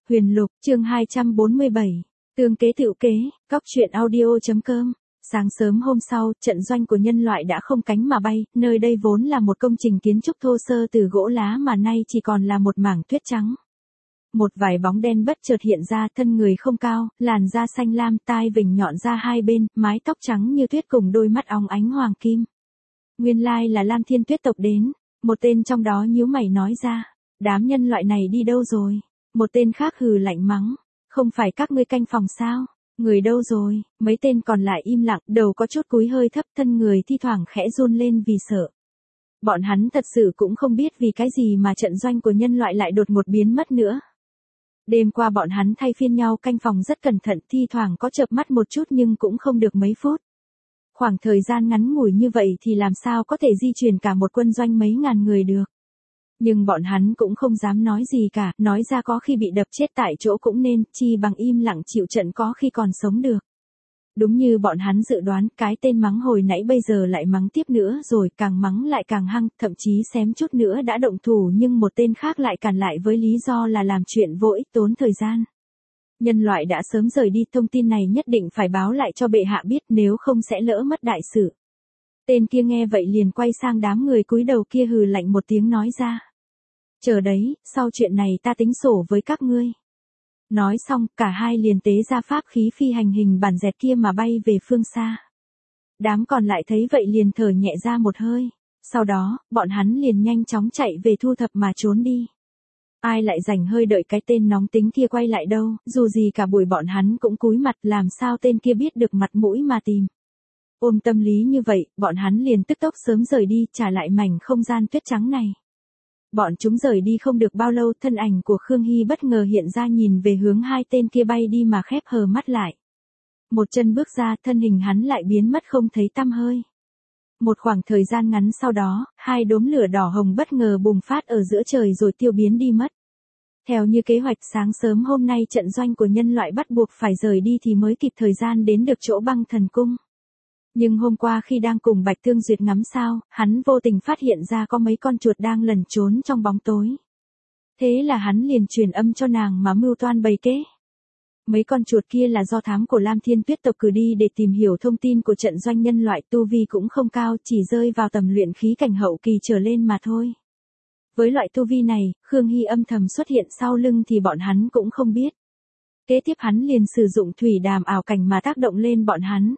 Huyền Lục, chương 247. Tương kế tựu kế, góc truyện audio.com. Sáng sớm hôm sau, trận doanh của nhân loại đã không cánh mà bay, nơi đây vốn là một công trình kiến trúc thô sơ từ gỗ lá mà nay chỉ còn là một mảng tuyết trắng. Một vài bóng đen bất chợt hiện ra, thân người không cao, làn da xanh lam, tai vểnh nhọn ra hai bên, mái tóc trắng như tuyết cùng đôi mắt óng ánh hoàng kim. Nguyên lai là Lam Thiên Tuyết tộc đến, một tên trong đó nhíu mày nói ra, đám nhân loại này đi đâu rồi? Một tên khác hừ lạnh mắng, không phải các ngươi canh phòng sao? Người đâu rồi? Mấy tên còn lại im lặng, đầu có chút cúi hơi thấp, thân người thi thoảng khẽ run lên vì sợ. Bọn hắn thật sự cũng không biết vì cái gì mà trận doanh của nhân loại lại đột ngột biến mất nữa. Đêm qua bọn hắn thay phiên nhau canh phòng rất cẩn thận, thi thoảng có chợp mắt một chút nhưng cũng không được mấy phút. Khoảng thời gian ngắn ngủi như vậy thì làm sao có thể di chuyển cả một quân doanh mấy ngàn người được. Nhưng bọn hắn cũng không dám nói gì cả, nói ra có khi bị đập chết tại chỗ cũng nên, chi bằng im lặng chịu trận có khi còn sống được. Đúng như bọn hắn dự đoán, cái tên mắng hồi nãy bây giờ lại mắng tiếp nữa rồi, càng mắng lại càng hăng, thậm chí xém chút nữa đã động thủ nhưng một tên khác lại cản lại với lý do là làm chuyện vô ích tốn thời gian. Nhân loại đã sớm rời đi, thông tin này nhất định phải báo lại cho bệ hạ biết nếu không sẽ lỡ mất đại sự. Tên kia nghe vậy liền quay sang đám người cúi đầu kia hừ lạnh một tiếng nói ra. Chờ đấy, sau chuyện này ta tính sổ với các ngươi. Nói xong, cả hai liền tế ra pháp khí phi hành hình bản dẹt kia mà bay về phương xa. Đám còn lại thấy vậy liền thở nhẹ ra một hơi. Sau đó, bọn hắn liền nhanh chóng chạy về thu thập mà trốn đi. Ai lại rảnh hơi đợi cái tên nóng tính kia quay lại đâu, dù gì cả buổi bọn hắn cũng cúi mặt, làm sao tên kia biết được mặt mũi mà tìm. Ôm tâm lý như vậy, bọn hắn liền tức tốc sớm rời đi, trả lại mảnh không gian tuyết trắng này. Bọn chúng rời đi không được bao lâu, thân ảnh của Khương Hy bất ngờ hiện ra nhìn về hướng hai tên kia bay đi mà khép hờ mắt lại. Một chân bước ra, thân hình hắn lại biến mất không thấy tăm hơi. Một khoảng thời gian ngắn sau đó, hai đốm lửa đỏ hồng bất ngờ bùng phát ở giữa trời rồi tiêu biến đi mất. Theo như kế hoạch, sáng sớm hôm nay trận doanh của nhân loại bắt buộc phải rời đi thì mới kịp thời gian đến được chỗ Băng Thần Cung. Nhưng hôm qua khi đang cùng Bạch Thương Duyệt ngắm sao, hắn vô tình phát hiện ra có mấy con chuột đang lẩn trốn trong bóng tối. Thế là hắn liền truyền âm cho nàng mà mưu toan bày kế. Mấy con chuột kia là do thám của Lam Thiên Tuyết tộc cử đi để tìm hiểu thông tin của trận doanh nhân loại, tu vi cũng không cao, chỉ rơi vào tầm luyện khí cảnh hậu kỳ trở lên mà thôi. Với loại tu vi này, Khương Hy âm thầm xuất hiện sau lưng thì bọn hắn cũng không biết. Kế tiếp hắn liền sử dụng thủy đàm ảo cảnh mà tác động lên bọn hắn.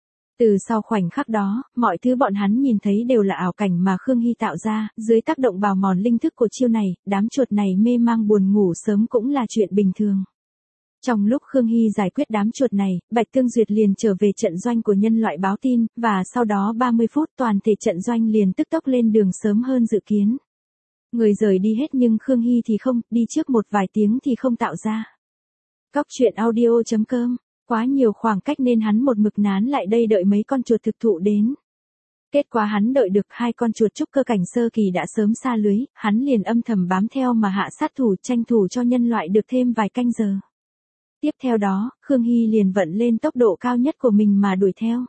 Từ sau khoảnh khắc đó, mọi thứ bọn hắn nhìn thấy đều là ảo cảnh mà Khương Hy tạo ra, dưới tác động bào mòn linh thức của chiêu này, đám chuột này mê mang buồn ngủ sớm cũng là chuyện bình thường. Trong lúc Khương Hy giải quyết đám chuột này, Bạch Thương Duyệt liền trở về trận doanh của nhân loại báo tin, và sau đó 30 phút toàn thể trận doanh liền tức tốc lên đường sớm hơn dự kiến. Người rời đi hết nhưng Khương Hy thì không, đi trước một vài tiếng thì không tạo ra. Góc truyện audio.com. Quá nhiều khoảng cách nên hắn một mực nán lại đây đợi mấy con chuột thực thụ đến. Kết quả hắn đợi được hai con chuột trúc cơ cảnh sơ kỳ đã sớm xa lưới, hắn liền âm thầm bám theo mà hạ sát thủ, tranh thủ cho nhân loại được thêm vài canh giờ. Tiếp theo đó, Khương Hy liền vận lên tốc độ cao nhất của mình mà đuổi theo.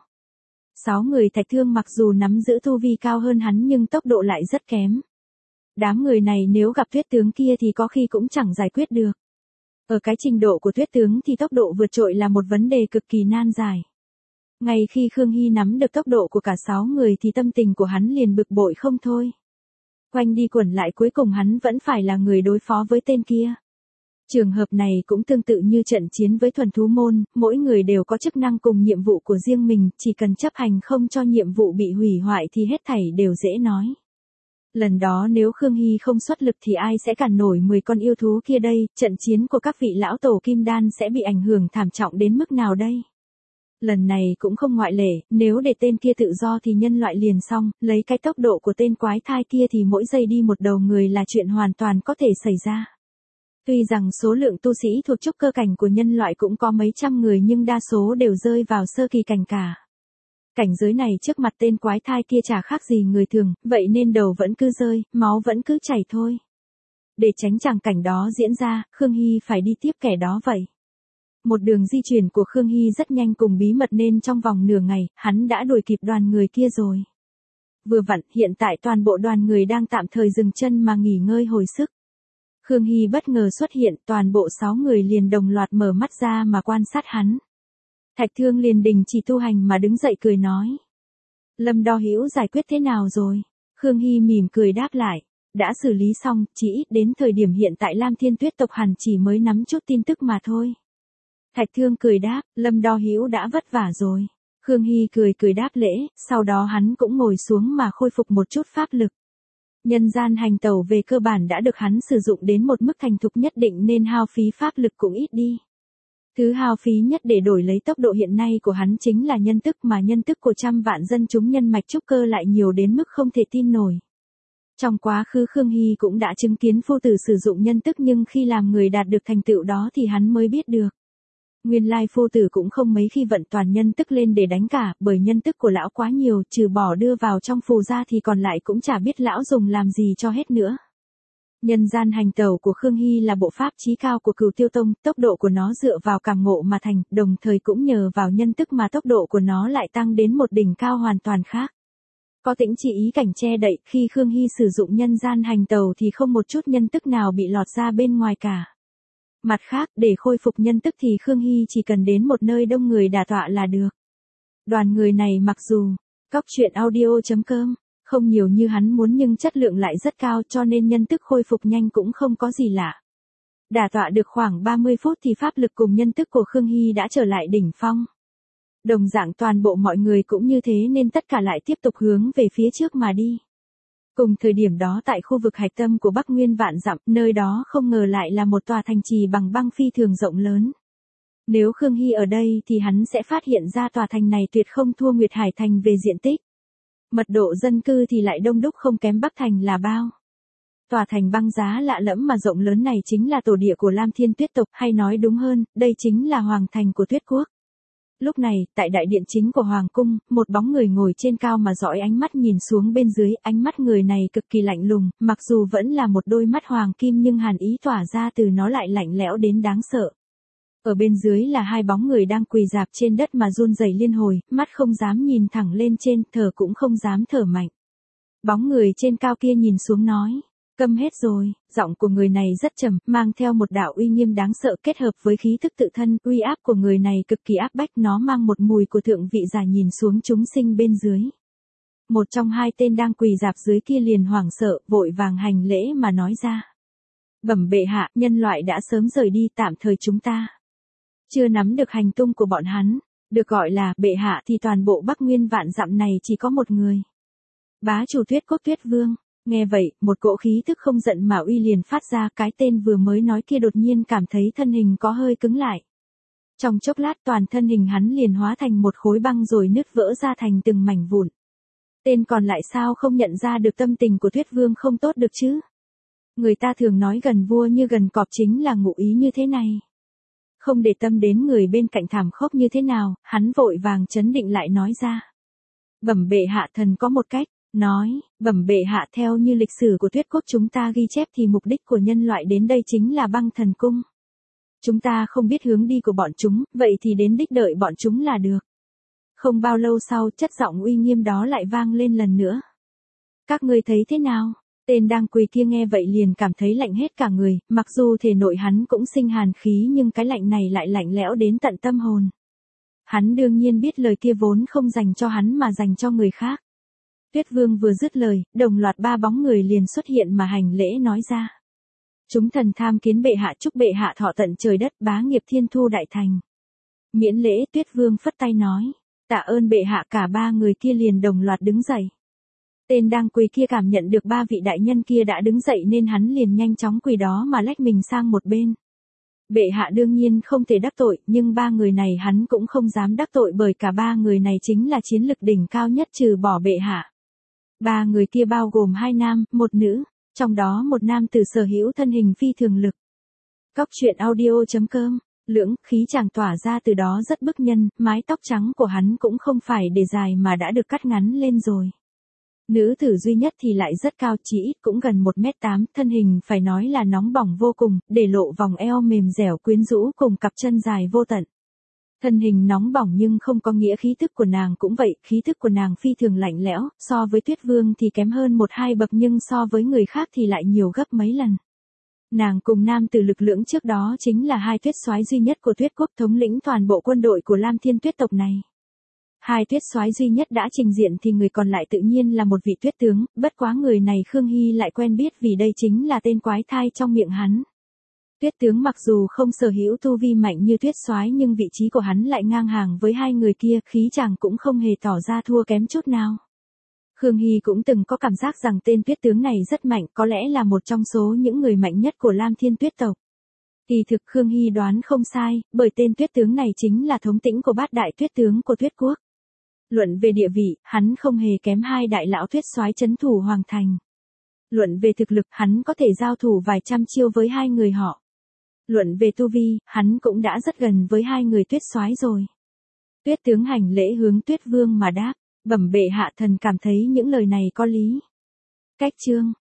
6 người Thạch Thương mặc dù nắm giữ tu vi cao hơn hắn nhưng tốc độ lại rất kém. Đám người này nếu gặp Tuyết tướng kia thì có khi cũng chẳng giải quyết được. Ở cái trình độ của Tuyết tướng thì tốc độ vượt trội là một vấn đề cực kỳ nan giải. Ngay khi Khương Hy nắm được tốc độ của cả 6 người thì tâm tình của hắn liền bực bội không thôi. Quanh đi quẩn lại cuối cùng hắn vẫn phải là người đối phó với tên kia. Trường hợp này cũng tương tự như trận chiến với thuần thú môn, mỗi người đều có chức năng cùng nhiệm vụ của riêng mình, chỉ cần chấp hành không cho nhiệm vụ bị hủy hoại thì hết thảy đều dễ nói. Lần đó nếu Khương Hy không xuất lực thì ai sẽ cản nổi 10 con yêu thú kia đây, trận chiến của các vị lão tổ kim đan sẽ bị ảnh hưởng thảm trọng đến mức nào đây? Lần này cũng không ngoại lệ, nếu để tên kia tự do thì nhân loại liền xong, lấy cái tốc độ của tên quái thai kia thì mỗi giây đi một đầu người là chuyện hoàn toàn có thể xảy ra. Tuy rằng số lượng tu sĩ thuộc trúc cơ cảnh của nhân loại cũng có mấy trăm người nhưng đa số đều rơi vào sơ kỳ cảnh cả. Cảnh giới này trước mặt tên quái thai kia chả khác gì người thường, vậy nên đầu vẫn cứ rơi, máu vẫn cứ chảy thôi. Để tránh tràng cảnh đó diễn ra, Khương Hy phải đi tiếp kẻ đó vậy. Một đường di chuyển của Khương Hy rất nhanh cùng bí mật nên trong vòng nửa ngày, hắn đã đuổi kịp đoàn người kia rồi. Vừa vặn, hiện tại toàn bộ đoàn người đang tạm thời dừng chân mà nghỉ ngơi hồi sức. Khương Hy bất ngờ xuất hiện, toàn bộ 6 người liền đồng loạt mở mắt ra mà quan sát hắn. Thạch Thương liền đình chỉ tu hành mà đứng dậy cười nói. Lâm Đo Hữu giải quyết thế nào rồi? Khương Hy mỉm cười đáp lại. Đã xử lý xong, chỉ ít đến thời điểm hiện tại Lam Thiên Tuyết tộc hẳn chỉ mới nắm chút tin tức mà thôi. Thạch Thương cười đáp, Lâm Đo Hữu đã vất vả rồi. Khương Hy cười đáp lễ, sau đó hắn cũng ngồi xuống mà khôi phục một chút pháp lực. Nhân gian hành tẩu về cơ bản đã được hắn sử dụng đến một mức thành thục nhất định nên hao phí pháp lực cũng ít đi. Thứ hao phí nhất để đổi lấy tốc độ hiện nay của hắn chính là nhân tức, mà nhân tức của trăm vạn dân chúng nhân mạch trúc cơ lại nhiều đến mức không thể tin nổi. Trong quá khứ Khương Hy cũng đã chứng kiến phu tử sử dụng nhân tức, nhưng khi làm người đạt được thành tựu đó thì hắn mới biết được. Nguyên lai phu tử cũng không mấy khi vận toàn nhân tức lên để đánh cả, bởi nhân tức của lão quá nhiều, trừ bỏ đưa vào trong phù ra thì còn lại cũng chả biết lão dùng làm gì cho hết nữa. Nhân gian hành tẩu của Khương Hy là bộ pháp chí cao của Cửu Tiêu Tông, tốc độ của nó dựa vào cảm ngộ mà thành, đồng thời cũng nhờ vào nhân tức mà tốc độ của nó lại tăng đến một đỉnh cao hoàn toàn khác. Có tĩnh chỉ ý cảnh che đậy, khi Khương Hy sử dụng nhân gian hành tẩu thì không một chút nhân tức nào bị lọt ra bên ngoài cả. Mặt khác, để khôi phục nhân tức thì Khương Hy chỉ cần đến một nơi đông người đả tọa là được. Đoàn người này mặc dù Cóc Truyện Audio.com không nhiều như hắn muốn nhưng chất lượng lại rất cao, cho nên nhân tức khôi phục nhanh cũng không có gì lạ. Đả tọa được khoảng 30 phút thì pháp lực cùng nhân tức của Khương Hy đã trở lại đỉnh phong. Đồng dạng toàn bộ mọi người cũng như thế nên tất cả lại tiếp tục hướng về phía trước mà đi. Cùng thời điểm đó tại khu vực hạch tâm của Bắc Nguyên vạn dặm, nơi đó không ngờ lại là một tòa thành trì bằng băng phi thường rộng lớn. Nếu Khương Hy ở đây thì hắn sẽ phát hiện ra tòa thành này tuyệt không thua Nguyệt Hải Thành về diện tích. Mật độ dân cư thì lại đông đúc không kém Bắc Thành là bao. Tòa thành băng giá lạ lẫm mà rộng lớn này chính là tổ địa của Lam Thiên Tuyết tộc, hay nói đúng hơn, đây chính là hoàng thành của Tuyết Quốc. Lúc này, tại đại điện chính của Hoàng cung, một bóng người ngồi trên cao mà dõi ánh mắt nhìn xuống bên dưới, ánh mắt người này cực kỳ lạnh lùng, mặc dù vẫn là một đôi mắt hoàng kim nhưng hàn ý tỏa ra từ nó lại lạnh lẽo đến đáng sợ. Ở bên dưới là hai bóng người đang quỳ rạp trên đất mà run rẩy liên hồi, mắt không dám nhìn thẳng lên trên, thở cũng không dám thở mạnh. Bóng người trên cao kia nhìn xuống nói. Câm hết rồi, giọng của người này rất trầm, mang theo một đạo uy nghiêm đáng sợ kết hợp với khí thức tự thân, uy áp của người này cực kỳ áp bách, nó mang một mùi của thượng vị giả nhìn xuống chúng sinh bên dưới. Một trong hai tên đang quỳ rạp dưới kia liền hoảng sợ, vội vàng hành lễ mà nói ra. Bẩm bệ hạ, nhân loại đã sớm rời đi, tạm thời chúng ta chưa nắm được hành tung của bọn hắn, được gọi là bệ hạ thì toàn bộ Bắc Nguyên vạn dặm này chỉ có một người. Bá chủ Tuyết Quốc Tuyết Vương. Nghe vậy, một cỗ khí thức không giận mà uy liền phát ra, cái tên vừa mới nói kia đột nhiên cảm thấy thân hình có hơi cứng lại. Trong chốc lát toàn thân hình hắn liền hóa thành một khối băng rồi nứt vỡ ra thành từng mảnh vụn. Tên còn lại sao không nhận ra được tâm tình của Tuyết Vương không tốt được chứ? Người ta thường nói gần vua như gần cọp chính là ngụ ý như thế này. Không để tâm đến người bên cạnh thảm khốc như thế nào, hắn vội vàng trấn định lại nói ra. Bẩm bệ hạ, thần có một cách. Nói, bẩm bệ hạ, theo như lịch sử của Tuyết Quốc chúng ta ghi chép thì mục đích của nhân loại đến đây chính là băng thần cung. Chúng ta không biết hướng đi của bọn chúng, vậy thì đến đích đợi bọn chúng là được. Không bao lâu sau, chất giọng uy nghiêm đó lại vang lên lần nữa. Các ngươi thấy thế nào? Tên đang quỳ kia nghe vậy liền cảm thấy lạnh hết cả người, mặc dù thể nội hắn cũng sinh hàn khí nhưng cái lạnh này lại lạnh lẽo đến tận tâm hồn. Hắn đương nhiên biết lời kia vốn không dành cho hắn mà dành cho người khác. Tuyết Vương vừa dứt lời, đồng loạt ba bóng người liền xuất hiện mà hành lễ nói ra. Chúng thần tham kiến bệ hạ, chúc bệ hạ thọ tận trời đất, bá nghiệp thiên thu đại thành. Miễn lễ. Tuyết Vương phất tay nói. Tạ ơn bệ hạ. Cả ba người kia liền đồng loạt đứng dậy. Tên đang quỳ kia cảm nhận được ba vị đại nhân kia đã đứng dậy nên hắn liền nhanh chóng quỳ đó mà lách mình sang một bên. Bệ hạ đương nhiên không thể đắc tội, nhưng ba người này hắn cũng không dám đắc tội bởi cả ba người này chính là chiến lực đỉnh cao nhất trừ bỏ bệ hạ. Ba người kia bao gồm hai nam, một nữ, trong đó một nam tử sở hữu thân hình phi thường lực. Cóc Truyện Audio.com, lưỡng khí chàng tỏa ra từ đó rất bức nhân, mái tóc trắng của hắn cũng không phải để dài mà đã được cắt ngắn lên rồi. Nữ tử duy nhất thì lại rất cao, chỉ ít cũng gần 1m8, thân hình phải nói là nóng bỏng vô cùng, để lộ vòng eo mềm dẻo quyến rũ cùng cặp chân dài vô tận. Thân hình nóng bỏng nhưng không có nghĩa khí thức của nàng cũng vậy, khí thức của nàng phi thường lạnh lẽo, so với Tuyết Vương thì kém hơn 1-2 bậc nhưng so với người khác thì lại nhiều gấp mấy lần. Nàng cùng nam tử lực lưỡng trước đó chính là hai tuyết soái duy nhất của Tuyết quốc, thống lĩnh toàn bộ quân đội của Lam Thiên Tuyết tộc này. Hai tuyết soái duy nhất đã trình diện thì người còn lại tự nhiên là một vị tuyết tướng, bất quá người này Khương Hy lại quen biết vì đây chính là tên quái thai trong miệng hắn. Tuyết tướng mặc dù không sở hữu tu vi mạnh như tuyết soái nhưng vị trí của hắn lại ngang hàng với hai người kia, khí chàng cũng không hề tỏ ra thua kém chút nào. Khương Hy cũng từng có cảm giác rằng tên tuyết tướng này rất mạnh, có lẽ là một trong số những người mạnh nhất của Lam Thiên Tuyết tộc. Kỳ thực Khương Hy đoán không sai, bởi tên tuyết tướng này chính là thống lĩnh của bát đại tuyết tướng của Tuyết quốc. Luận về địa vị, hắn không hề kém hai đại lão tuyết soái trấn thủ hoàng thành. Luận về thực lực, hắn có thể giao thủ vài trăm chiêu với hai người họ. Luận về tu vi, hắn cũng đã rất gần với hai người tuyết soái rồi. Tuyết tướng hành lễ hướng Tuyết vương mà đáp, bẩm bệ hạ, thần cảm thấy những lời này có lý. Cách chương